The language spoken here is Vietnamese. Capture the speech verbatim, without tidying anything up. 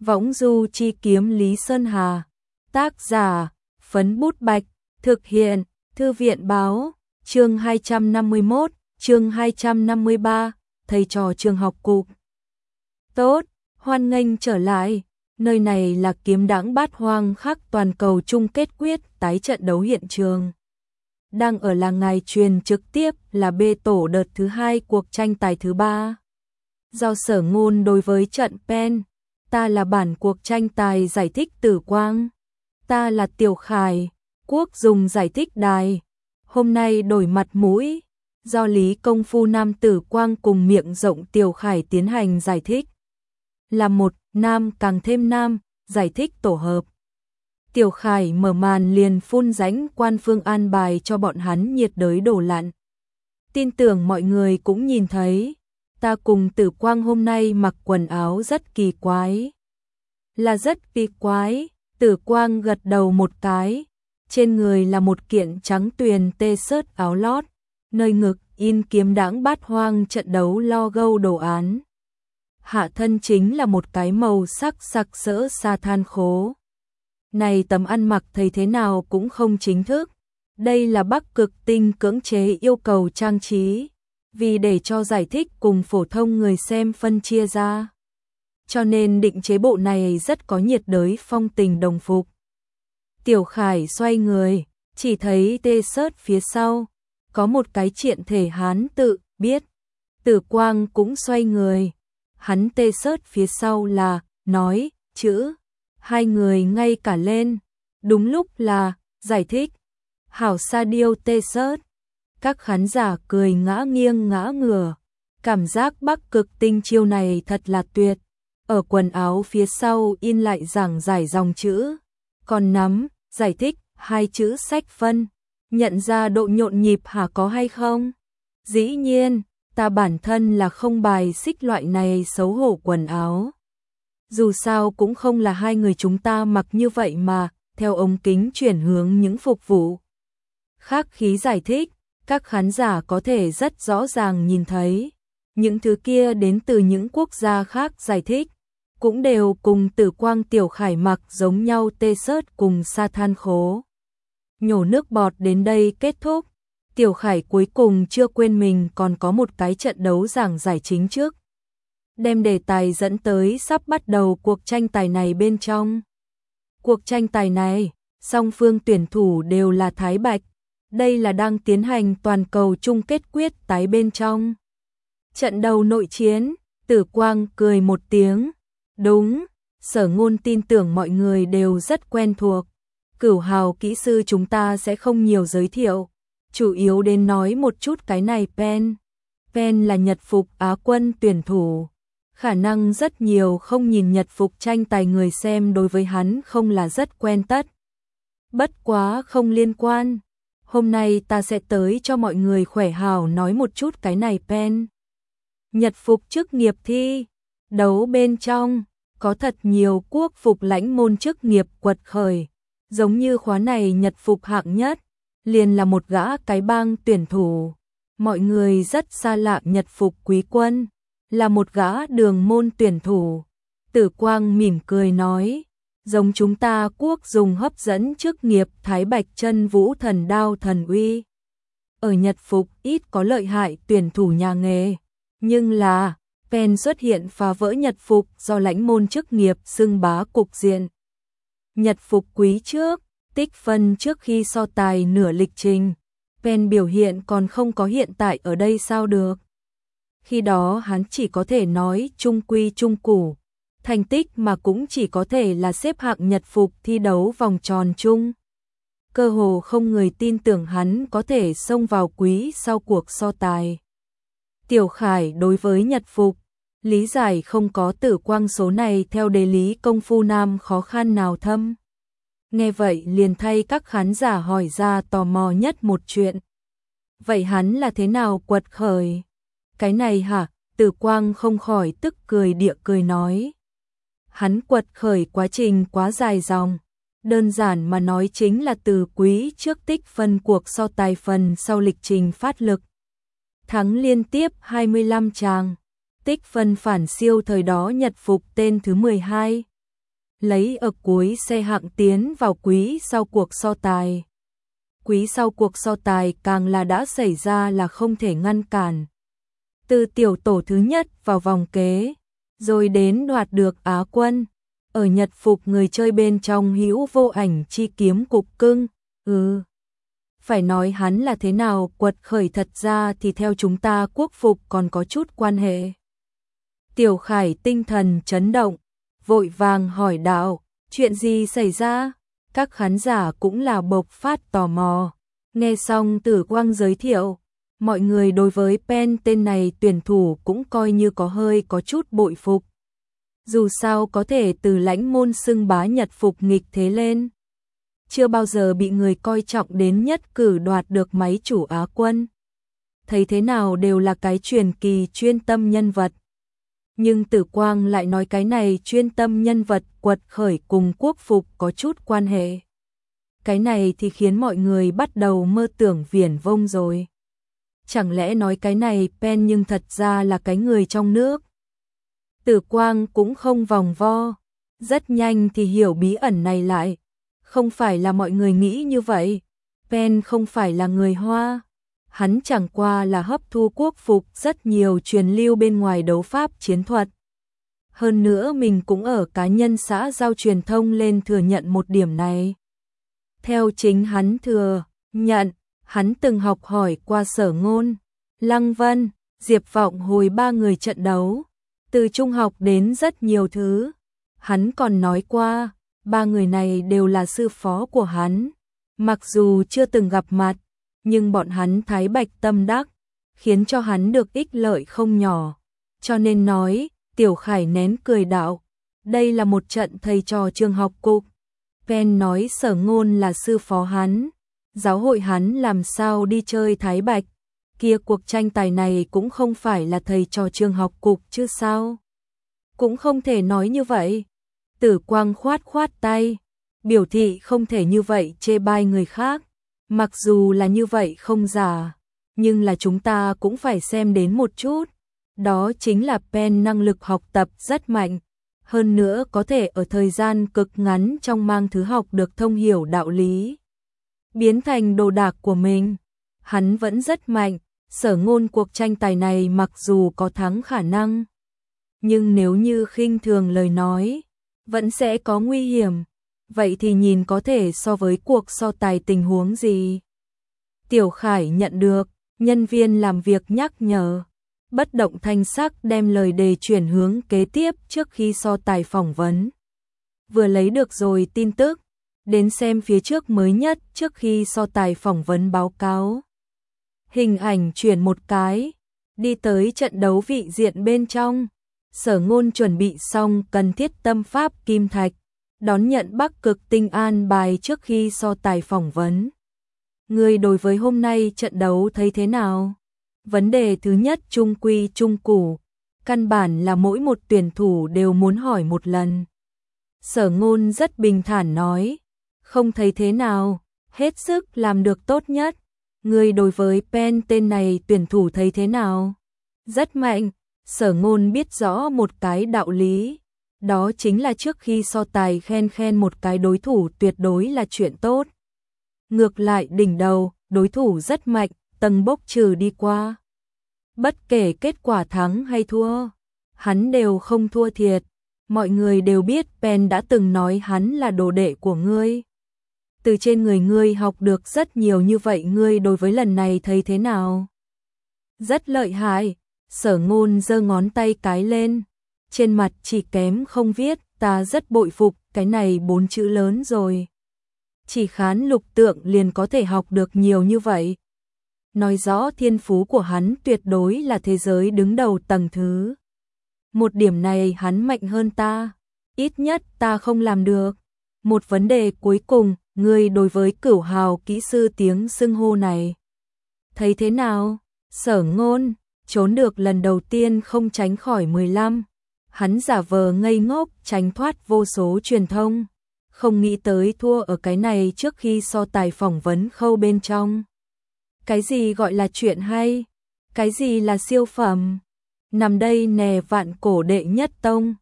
Võng du chi kiếm Lý Sơn Hà. Tác giả, Phấn Bút Bạch. Thực hiện, Thư viện báo. Chương hai trăm năm mươi mốt, chương hai trăm năm mươi ba, thầy trò trường học cụm. Tốt, hoan nghênh trở lại. Nơi này là Kiếm Đãng Bát Hoang khắc toàn cầu chung kết quyết tái trận đấu hiện trường. Đang ở là ngày truyền trực tiếp là B tổ đợt thứ hai cuộc tranh tài thứ ba. Do Sở Ngôn đối với trận pen, ta là bản cuộc tranh tài giải thích Tử Quang. Ta là Tiểu Khải, Quốc dùng giải thích đài. Hôm nay đổi mặt mũi, do Lý Công Phu Nam Tử Quang cùng miệng rộng Tiểu Khải tiến hành giải thích. Là một nam càng thêm nam, giải thích tổ hợp. Tiểu Khải mở màn liền phun rãnh quan phương an bài cho bọn hắn nhiệt đới đổ lặn. Tin tưởng mọi người cũng nhìn thấy, ta cùng Tử Quang hôm nay mặc quần áo rất kỳ quái. Là rất kỳ quái, Tử Quang gật đầu một cái, trên người là một kiện trắng tuyền t-shirt áo lót, nơi ngực in Kiếm Đãng Bát Hoang trận đấu logo đồ án. Hạ thân chính là một cái màu sắc sặc sỡ sa than khố. Này tấm ăn mặc thấy thế nào cũng không chính thức. Đây là Bắc Cực Tinh cưỡng chế yêu cầu trang trí, vì để cho giải thích cùng phổ thông người xem phân chia ra. Cho nên định chế bộ này rất có nhiệt đới phong tình đồng phục. Tiểu Khải xoay người, chỉ thấy t-shirt phía sau có một cái triện thể Hán tự biết. Tử Quang cũng xoay người, hắn t-shirt phía sau là nói chữ, hai người ngay cả lên, đúng lúc là giải thích. Hảo sa điêu t-shirt. Các khán giả cười ngã nghiêng ngã ngửa, cảm giác Bắc Cực Tinh chiêu này thật là tuyệt. Ở quần áo phía sau in lại giảng giải dòng chữ, còn nắm, giải thích, hai chữ sách phân. Nhận ra độ nhộn nhịp hả có hay không? Dĩ nhiên, ta bản thân là không bài xích loại này xấu hổ quần áo. Dù sao cũng không là hai người chúng ta mặc như vậy mà, theo ống kính chuyển hướng những phục vụ khác khí giải thích, các khán giả có thể rất rõ ràng nhìn thấy. Những thứ kia đến từ những quốc gia khác giải thích, cũng đều cùng Tử Quang Tiểu Khải mặc giống nhau t-shirt cùng sa than khố. Nhổ nước bọt đến đây kết thúc. Tiểu Khải cuối cùng chưa quên mình còn có một cái trận đấu giảng giải chính trước. Đem đề tài dẫn tới sắp bắt đầu cuộc tranh tài này bên trong. Cuộc tranh tài này, song phương tuyển thủ đều là Thái Bạch. Đây là đang tiến hành toàn cầu chung kết quyết tái bên trong. Trận đầu nội chiến, Tử Quang cười một tiếng. Đúng, Sở Ngôn tin tưởng mọi người đều rất quen thuộc. Cửu hào kỹ sư chúng ta sẽ không nhiều giới thiệu. Chủ yếu đến nói một chút cái này Pen. Pen là Nhật phục Á quân tuyển thủ. Khả năng rất nhiều không nhìn Nhật phục tranh tài người xem đối với hắn không là rất quen tất. Bất quá không liên quan. Hôm nay ta sẽ tới cho mọi người khỏe hào nói một chút cái này Pen. Nhật phục chức nghiệp thi. Đấu bên trong, có thật nhiều quốc phục lãnh môn chức nghiệp quật khởi. Giống như khóa này Nhật phục hạng nhất, liền là một gã cái bang tuyển thủ. Mọi người rất xa lạ Nhật phục quý quân, là một gã đường môn tuyển thủ. Tử Quang mỉm cười nói, giống chúng ta quốc dùng hấp dẫn chức nghiệp Thái Bạch Chân Vũ Thần Đao Thần Uy. Ở Nhật phục ít có lợi hại tuyển thủ nhà nghề, nhưng là Pen xuất hiện phá vỡ Nhật phục do lãnh môn chức nghiệp xưng bá cục diện. Nhật phục quý trước, tích phân trước khi so tài nửa lịch trình, Pen biểu hiện còn không có hiện tại ở đây sao được. Khi đó hắn chỉ có thể nói trung quy trung củ, thành tích mà cũng chỉ có thể là xếp hạng Nhật phục thi đấu vòng tròn chung. Cơ hồ không người tin tưởng hắn có thể xông vào quý sau cuộc so tài. Tiểu Khải đối với Nhật phục, lý giải không có Tử Quang số này theo đề Lý Công Phu Nam khó khăn nào thâm. Nghe vậy liền thay các khán giả hỏi ra tò mò nhất một chuyện. Vậy hắn là thế nào quật khởi? Cái này hả? Tử Quang không khỏi tức cười địa cười nói. Hắn quật khởi quá trình quá dài dòng. Đơn giản mà nói chính là từ quý trước tích phân cuộc so tài phần sau lịch trình phát lực. Thắng liên tiếp hai mươi lăm tràng. Tích phân phản siêu thời đó Nhật phục tên thứ mười hai. lấy ở cuối xe hạng tiến vào quý sau cuộc so tài. Quý sau cuộc so tài càng là đã xảy ra là không thể ngăn cản. Từ tiểu tổ thứ nhất vào vòng kế, rồi đến đoạt được Á quân. Ở Nhật phục người chơi bên trong hữu vô ảnh chi kiếm cục cưng, ừ. Phải nói hắn là thế nào quật khởi thật ra thì theo chúng ta quốc phục còn có chút quan hệ. Tiểu Khải tinh thần chấn động, vội vàng hỏi đạo, chuyện gì xảy ra? Các khán giả cũng là bộc phát tò mò. Nghe xong Tử Quang giới thiệu, mọi người đối với Pen tên này tuyển thủ cũng coi như có hơi có chút bội phục. Dù sao có thể từ lãnh môn xưng bá Nhật phục nghịch thế lên. Chưa bao giờ bị người coi trọng đến nhất cử đoạt được máy chủ Á quân. Thấy thế nào đều là cái truyền kỳ chuyên tâm nhân vật. Nhưng Tử Quang lại nói cái này chuyên tâm nhân vật quật khởi cùng quốc phục có chút quan hệ. Cái này thì khiến mọi người bắt đầu mơ tưởng viển vông rồi. Chẳng lẽ nói cái này Pen nhưng thật ra là cái người trong nước. Tử Quang cũng không vòng vo, rất nhanh thì hiểu bí ẩn này lại. Không phải là mọi người nghĩ như vậy, Pen không phải là người Hoa. Hắn chẳng qua là hấp thu quốc phục rất nhiều truyền lưu bên ngoài đấu pháp chiến thuật. Hơn nữa mình cũng ở cá nhân xã giao truyền thông lên thừa nhận một điểm này. Theo chính hắn thừa nhận, hắn từng học hỏi qua Sở Ngôn, Lăng Vân, Diệp Vọng hồi ba người trận đấu. Từ trung học đến rất nhiều thứ. Hắn còn nói qua, ba người này đều là sư phó của hắn. Mặc dù chưa từng gặp mặt, nhưng bọn hắn thái bạch tâm đắc, khiến cho hắn được ích lợi không nhỏ. Cho nên nói, Tiểu Khải nén cười đạo, đây là một trận thầy trò trường học cục. Pen nói Sở Ngôn là sư phó hắn, giáo hội hắn làm sao đi chơi thái bạch. Kia cuộc tranh tài này cũng không phải là thầy trò trường học cục chứ sao? Cũng không thể nói như vậy. Tử Quang khoát khoát tay, biểu thị không thể như vậy chê bai người khác. Mặc dù là như vậy không giả, nhưng là chúng ta cũng phải xem đến một chút. Đó chính là Pen năng lực học tập rất mạnh. Hơn nữa có thể ở thời gian cực ngắn trong mang thứ học được thông hiểu đạo lý. Biến thành đồ đạc của mình. Hắn vẫn rất mạnh. Sở Ngôn cuộc tranh tài này mặc dù có thắng khả năng, nhưng nếu như khinh thường lời nói, vẫn sẽ có nguy hiểm. Vậy thì nhìn có thể so với cuộc so tài tình huống gì. Tiểu Khải nhận được, nhân viên làm việc nhắc nhở, bất động thanh sắc đem lời đề chuyển hướng kế tiếp trước khi so tài phỏng vấn. Vừa lấy được rồi tin tức, đến xem phía trước mới nhất trước khi so tài phỏng vấn báo cáo. Hình ảnh chuyển một cái, đi tới trận đấu vị diện bên trong. Sở Ngôn chuẩn bị xong cần thiết tâm pháp kim thạch, đón nhận Bắc Cực Tinh an bài trước khi so tài phỏng vấn. Người đối với hôm nay trận đấu thấy thế nào? Vấn đề thứ nhất trung quy trung củ, căn bản là mỗi một tuyển thủ đều muốn hỏi một lần. Sở Ngôn rất bình thản nói, không thấy thế nào, hết sức làm được tốt nhất. Người đối với Pen tên này tuyển thủ thấy thế nào? Rất mạnh. Sở Ngôn biết rõ một cái đạo lý, đó chính là trước khi so tài khen khen một cái đối thủ tuyệt đối là chuyện tốt. Ngược lại đỉnh đầu, đối thủ rất mạnh, tầng bốc trừ đi qua. Bất kể kết quả thắng hay thua, hắn đều không thua thiệt. Mọi người đều biết Pen đã từng nói hắn là đồ đệ của ngươi. Từ trên người ngươi học được rất nhiều như vậy, ngươi đối với lần này thấy thế nào? Rất lợi hại. Sở Ngôn giơ ngón tay cái lên, trên mặt chỉ kém không viết, ta rất bội phục, cái này bốn chữ lớn rồi. Chỉ khán lục tượng liền có thể học được nhiều như vậy. Nói rõ thiên phú của hắn tuyệt đối là thế giới đứng đầu tầng thứ. Một điểm này hắn mạnh hơn ta, ít nhất ta không làm được. Một vấn đề cuối cùng, ngươi đối với Cửu Hào kỹ sư tiếng xưng hô này thấy thế nào? Sở Ngôn trốn được lần đầu tiên không tránh khỏi mười lăm. Hắn giả vờ ngây ngốc tránh thoát vô số truyền thông. Không nghĩ tới thua ở cái này trước khi so tài phỏng vấn khâu bên trong. Cái gì gọi là chuyện hay? Cái gì là siêu phẩm? Nằm đây nè vạn cổ đệ nhất tông.